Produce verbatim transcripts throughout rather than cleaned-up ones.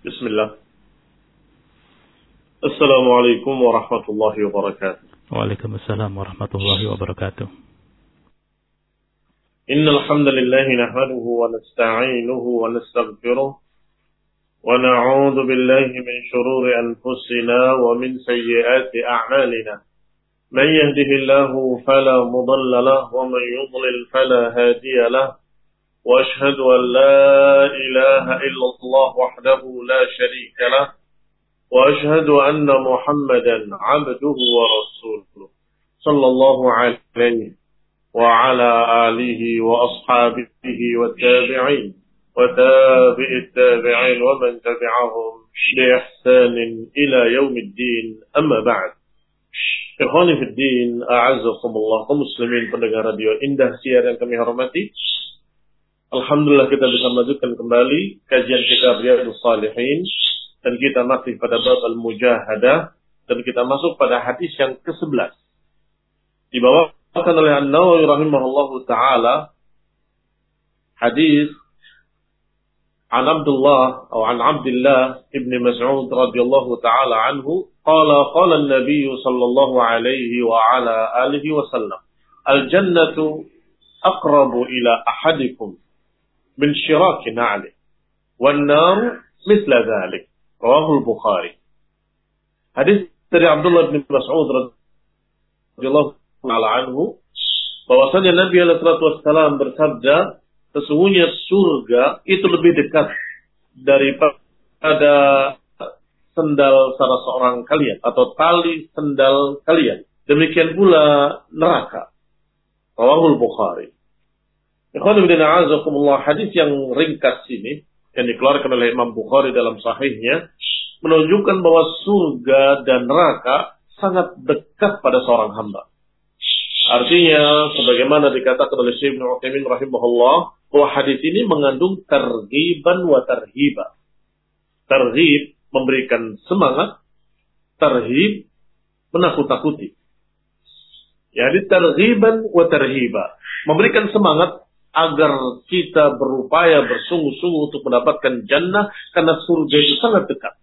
Bismillah. Assalamualaikum warahmatullahi wabarakatuh. Waalaikumsalam warahmatullahi wabarakatuh. Innal hamdalillah nahmaduhu wa nasta'inuhu wa nastaghfiruh wa na'udzu billahi min shururi anfusina wa min sayyiati a'malina. Man yahdihillahu fala mudilla lahu wa man yudlil fala hadiya lahu. Wa ashhadu an la ilaha illallah wahdahu la sharika lahu. وأشهد أن محمدا عبده ورسوله صلى الله عليه وعلى آله وأصحابه والتابعين وتابع التابعين ومن تبعهم بإحسان إلى يوم الدين أما بعد. Ikhwani fi din, a'azzakumullah, kaum muslimin pendengar radio Indah Siar yang kami hormati. Alhamdulillah kita bisa melanjutkan kembali kajian kitab Riyadhus Shalihin. Dan kita masih pada bab al-mujahadah. Dan kita masuk pada hadis yang kesebelas. Dibawakan oleh An-Nawawi rahimahullahu ta'ala. Hadis. An Abdullah. Atau an Abdullah ibn Mas'ud radhiyallahu ta'ala anhu. Qala qala an-nabiy sallallahu alaihi wa ala alihi wa sallam. Al-jannatu aqrabu ila ahadikum. Min syiraki na'li. Wan-naru misla dhalik. Rawahul Bukhari. Hadis dari Abdullah bin Mas'ud radhiyallahu ta'ala anhu bahwasanya Nabi alaihi salatu wassalam bersabda, sesungguhnya surga itu lebih dekat daripada sendal salah seorang kalian atau tali sendal kalian. Demikian pula neraka. Rawahul Bukhari. Ikhwan fillah a'azakumullah, hadis yang ringkas ini yang dikeluarkan oleh Imam Bukhari dalam sahihnya menunjukkan bahwa surga dan neraka sangat dekat pada seorang hamba. Artinya, sebagaimana dikatakan oleh Syekh Ibnu Utsaimin rahimahullah, bahwa hadis ini mengandung targhiban wa tarhiba. Targhib memberikan semangat, tarhib menakut-takuti. Jadi targhiban wa tarhiba, memberikan semangat agar kita berupaya bersungguh-sungguh untuk mendapatkan jannah karena surga itu sangat dekat.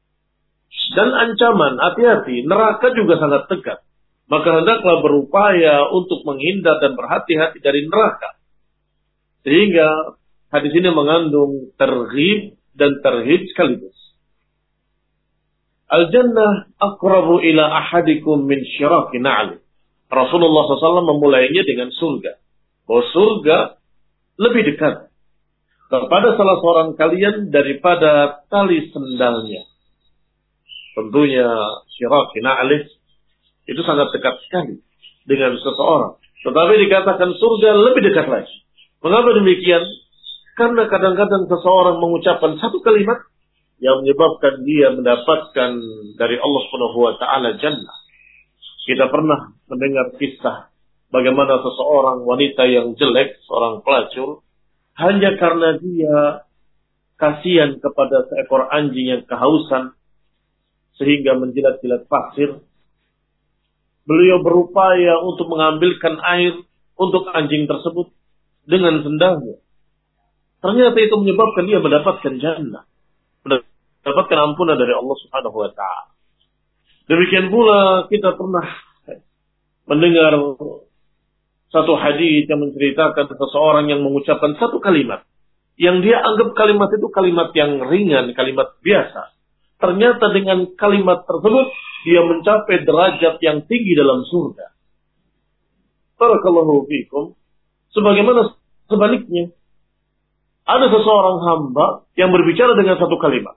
Dan ancaman, hati-hati, neraka juga sangat dekat. Maka hendaklah berupaya untuk menghindar dan berhati-hati dari neraka. Sehingga hadis ini mengandung targhib dan tarhib sekaligus. Al-jannah aqrabu ila ahadikum min syiraki na'li. Rasulullah shallallahu alaihi wasallam memulainya dengan surga. Bahwa surga lebih dekat kepada salah seorang kalian daripada tali sendalnya. Tentunya syiraki na'lih itu sangat dekat sekali dengan seseorang. Tetapi dikatakan surga lebih dekat lagi. Mengapa demikian? Karena kadang-kadang seseorang mengucapkan satu kalimat yang menyebabkan dia mendapatkan dari Allah Subhanahu wa taala jannah. Kita pernah mendengar kisah bagaimana seseorang wanita yang jelek, seorang pelacur, hanya karena dia kasihan kepada seekor anjing yang kehausan, sehingga menjilat-jilat pasir, beliau berupaya untuk mengambilkan air untuk anjing tersebut dengan sendalnya. Ternyata itu menyebabkan dia mendapatkan jannah, mendapatkan ampunan dari Allah Subhanahu wa taala. Demikian pula kita pernah mendengar satu hadis yang menceritakan seseorang yang mengucapkan satu kalimat yang dia anggap kalimat itu kalimat yang ringan, kalimat biasa. Ternyata dengan kalimat tersebut dia mencapai derajat yang tinggi dalam surga. Barakallahu fikum. Sebagaimana sebaliknya, ada seseorang hamba yang berbicara dengan satu kalimat.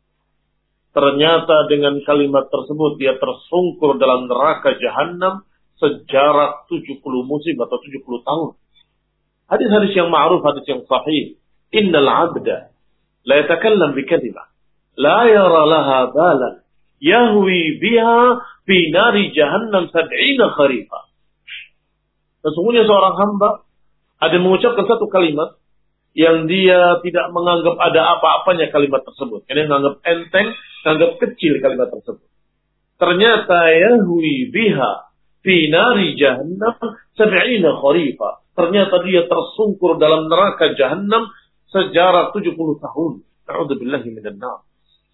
Ternyata dengan kalimat tersebut dia tersungkur dalam neraka jahanam sejarak tujuh puluh musim atau tujuh puluh tahun. Hadis-hadis yang ma'ruf, hadis yang sahih. Innal 'abda la yatakallam bi kalimah la yara laha balan yahwi biha fi nari jahannam sab'ina kharifa. Sesungguhnya seorang hamba ada mengucapkan satu kalimat yang dia tidak menganggap ada apa-apanya kalimat tersebut. Ini menganggap enteng, menganggap kecil kalimat tersebut. Ternyata yahwi biha fi nari jahannam sab'ina kharifa. Ternyata dia tersungkur dalam neraka jahannam sejarak tujuh puluh tahun. A'udzubillahi minan nar.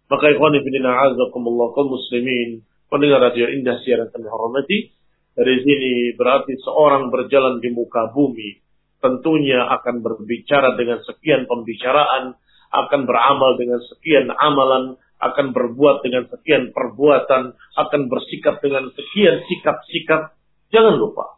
Maka ikhwani fillah azakumullah kaum muslimin, pendengar radio Indah siaran kami hormati, dari sini berarti seorang berjalan di muka bumi tentunya akan berbicara dengan sekian pembicaraan, akan beramal dengan sekian amalan, akan berbuat dengan sekian perbuatan, akan bersikap dengan sekian sikap-sikap. Jangan lupa,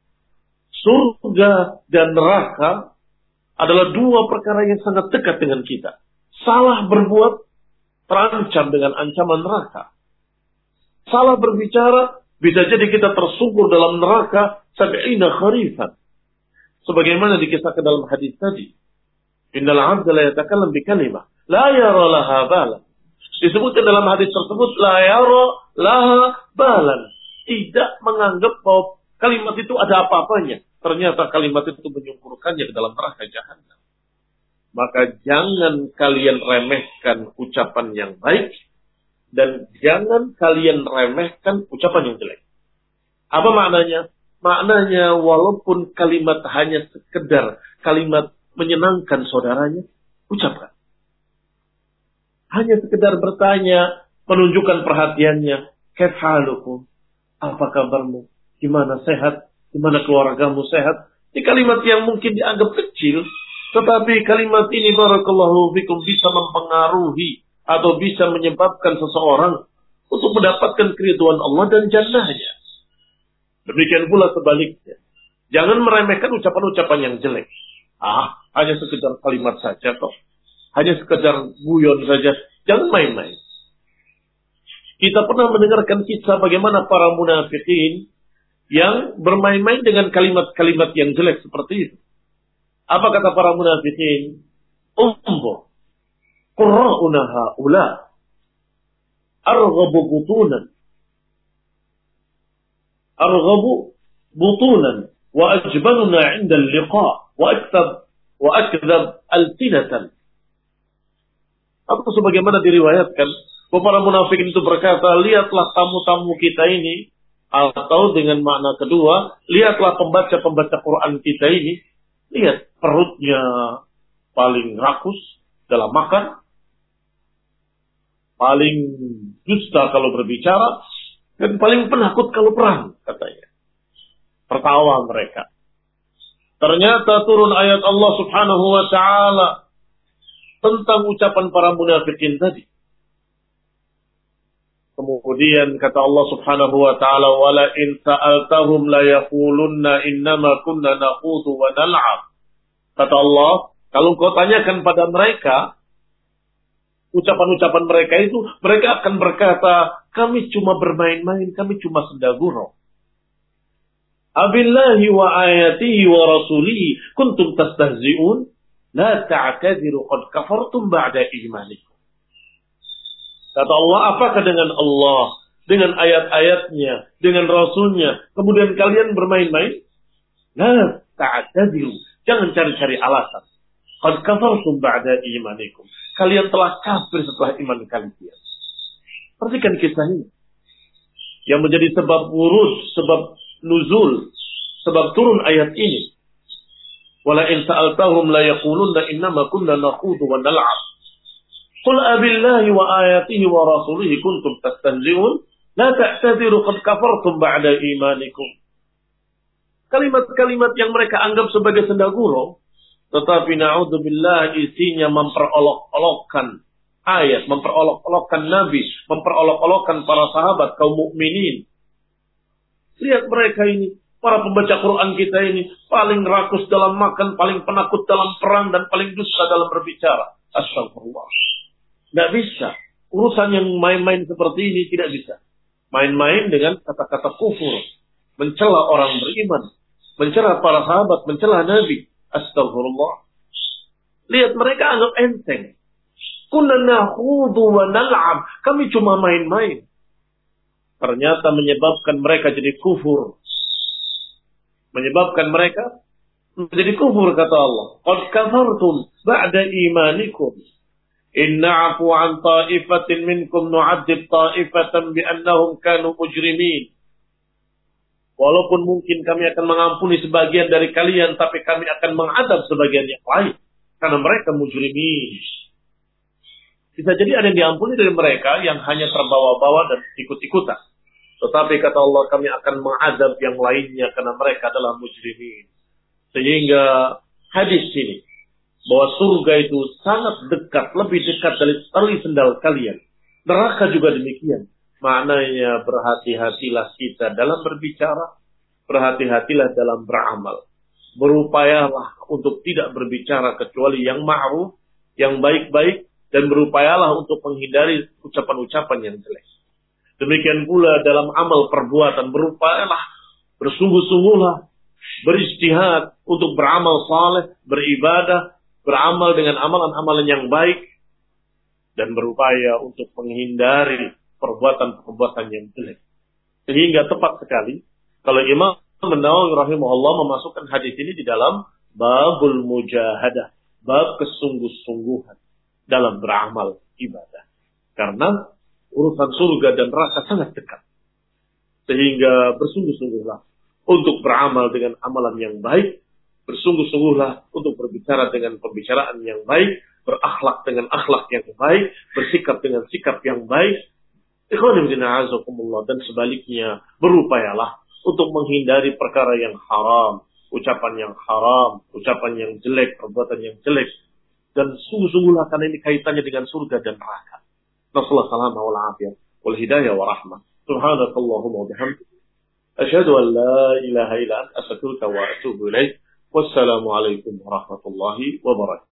surga dan neraka adalah dua perkara yang sangat dekat dengan kita. Salah berbuat terancam dengan ancaman neraka. Salah berbicara bisa jadi kita tersungkur dalam neraka sab'ina kharifan. Sebagaimana dikisahkan dalam hadis tadi. Innal 'abda la yatakallam bi kalimah la yara laha balan. Disebutkan dalam hadis tersebut la yara laha balan. Tidak menganggap bahwa kalimat itu ada apa-apanya. Ternyata kalimat itu menyungkurkannya ke dalam neraka jahanam. Maka jangan kalian remehkan ucapan yang baik dan jangan kalian remehkan ucapan yang jelek. Apa maknanya? Maknanya walaupun kalimat hanya sekedar kalimat menyenangkan saudaranya, ucapkan. Hanya sekedar bertanya, menunjukkan perhatiannya. Kaifalukum? Apa kabarmu? Gimana sehat? Gimana keluargamu sehat? Ini kalimat yang mungkin dianggap kecil, tetapi kalimat ini barakallahu fikum bisa mempengaruhi atau bisa menyebabkan seseorang untuk mendapatkan keridhaan Allah dan jannahnya. Demikian pula sebaliknya. Jangan meremehkan ucapan-ucapan yang jelek. Ah, hanya sekedar kalimat saja kok. Hanya sekedar guyon saja. Jangan main-main. Kita pernah mendengarkan kisah bagaimana para munafikin yang bermain-main dengan kalimat-kalimat yang jelek seperti itu. Apa kata para munafikin? Umbo, qurra'una ha'ula, arghabu butunan, arghabu butunan, wa ajbaluna 'inda al-liqa, wa akthab wa akthab altinatan. Atau sebagaimana diriwayatkan, bahwa para munafikin itu berkata, lihatlah tamu-tamu kita ini, atau dengan makna kedua, lihatlah pembaca-pembaca Quran kita ini. Lihat, perutnya paling rakus dalam makan, paling dusta kalau berbicara, dan paling penakut kalau perang, katanya. Tertawa mereka. Ternyata turun ayat Allah subhanahu wa ta'ala tentang ucapan para munafikin tadi. Kemudian kata Allah subhanahu wa ta'ala, wala in sa'altahum la yaqulunna innama kunna naqudu wa nal'ab. Kata Allah, kalau kau tanyakan pada mereka, ucapan-ucapan mereka itu, mereka akan berkata, kami cuma bermain-main, kami cuma senda gurau. Abillahi wa ayatihi wa rasulihi kuntum tastahzi'un, la ta'tadiru qad kafartum ba'da imanikum. Kata Allah, apakah dengan Allah, dengan ayat-ayatnya, dengan Rasulnya, kemudian kalian bermain-main? La ta'tadiru. Jangan cari-cari alasan. Qad kafartum ba'da imanikum. Kalian telah kafir setelah iman kalian. Perhatikan kisah ini. Yang menjadi sebab wurud, sebab nuzul, sebab turun ayat ini. Wala in sa'altahum la yaqulunna innama kunna nakhudu wa nal'ab. Qul abillahi wa ayatihi wa rasulihi kuntum tastahzi'un la ta'tadiru qad kafartum ba'da imanikum. Kalimat-kalimat yang mereka anggap sebagai senda gurau, tetapi na'udzubillah isinya memperolok-olokkan ayat, memperolok-olokkan Nabi, memperolok-olokkan para sahabat kaum mukminin. Lihat mereka ini, para pembaca Quran kita ini paling rakus dalam makan, paling penakut dalam perang, dan paling dusta dalam berbicara. Astagfirullah. Tidak bisa. Urusan yang main-main seperti ini tidak bisa. Main-main dengan kata-kata kufur. Mencela orang beriman. Mencela para sahabat. Mencela Nabi. Astagfirullah. Lihat mereka anggap enteng. Kunna nakhudu wa nal'ab. Kami cuma main-main. Ternyata menyebabkan mereka jadi kufur. Menyebabkan mereka menjadi kufur, kata Allah. Qad kafartum ba'da imanikum. Inna'afu an ta'ifatin minkum nu'adzib ta'ifatan bi'annahum kanu mujrimin. Walaupun mungkin kami akan mengampuni sebagian dari kalian, tapi kami akan mengadab sebagian yang lain. Karena mereka mujrimin. Bisa jadi ada yang diampuni dari mereka yang hanya terbawa-bawa dan ikut-ikutan. Tetapi kata Allah, kami akan mengadab yang lainnya karena mereka adalah mujrimin. Sehingga hadis ini, bahwa surga itu sangat dekat, lebih dekat dari tali sendal kalian. Neraka juga demikian. Maknanya berhati-hatilah kita dalam berbicara, berhati-hatilah dalam beramal. Berupayalah untuk tidak berbicara kecuali yang ma'ruf, yang baik-baik, dan berupayalah untuk menghindari ucapan-ucapan yang jelek. Demikian pula dalam amal perbuatan, berupayalah, bersungguh-sungguhlah, beristihad untuk beramal saleh, beribadah, beramal dengan amalan-amalan yang baik, dan berupaya untuk menghindari perbuatan-perbuatan yang jelek. Sehingga tepat sekali, kalau Imam An-Nawawi rahimahullah memasukkan hadis ini di dalam babul mujahadah, bab kesungguh-sungguhan dalam beramal ibadah. Karena urusan surga dan neraka sangat dekat. Sehingga bersungguh-sungguhlah untuk beramal dengan amalan yang baik, bersungguh-sungguhlah untuk berbicara dengan pembicaraan yang baik, berakhlak dengan akhlak yang baik, bersikap dengan sikap yang baik. Ikhwan fillah azakumullah, dan sebaliknya berupayalah untuk menghindari perkara yang haram, ucapan yang haram, ucapan yang jelek, perbuatan yang jelek. Dan sungguh-sungguhlah karena ini kaitannya dengan surga dan neraka. Nasallahu salama wal afiyah wal hidayah wa rahmah. Subhanakallahumma wa bihamdika asyhadu an la ilaha illa anta astaghfiruka wa atubu ilaik. Wassalamu alaikum warahmatullahi wabarakatuh.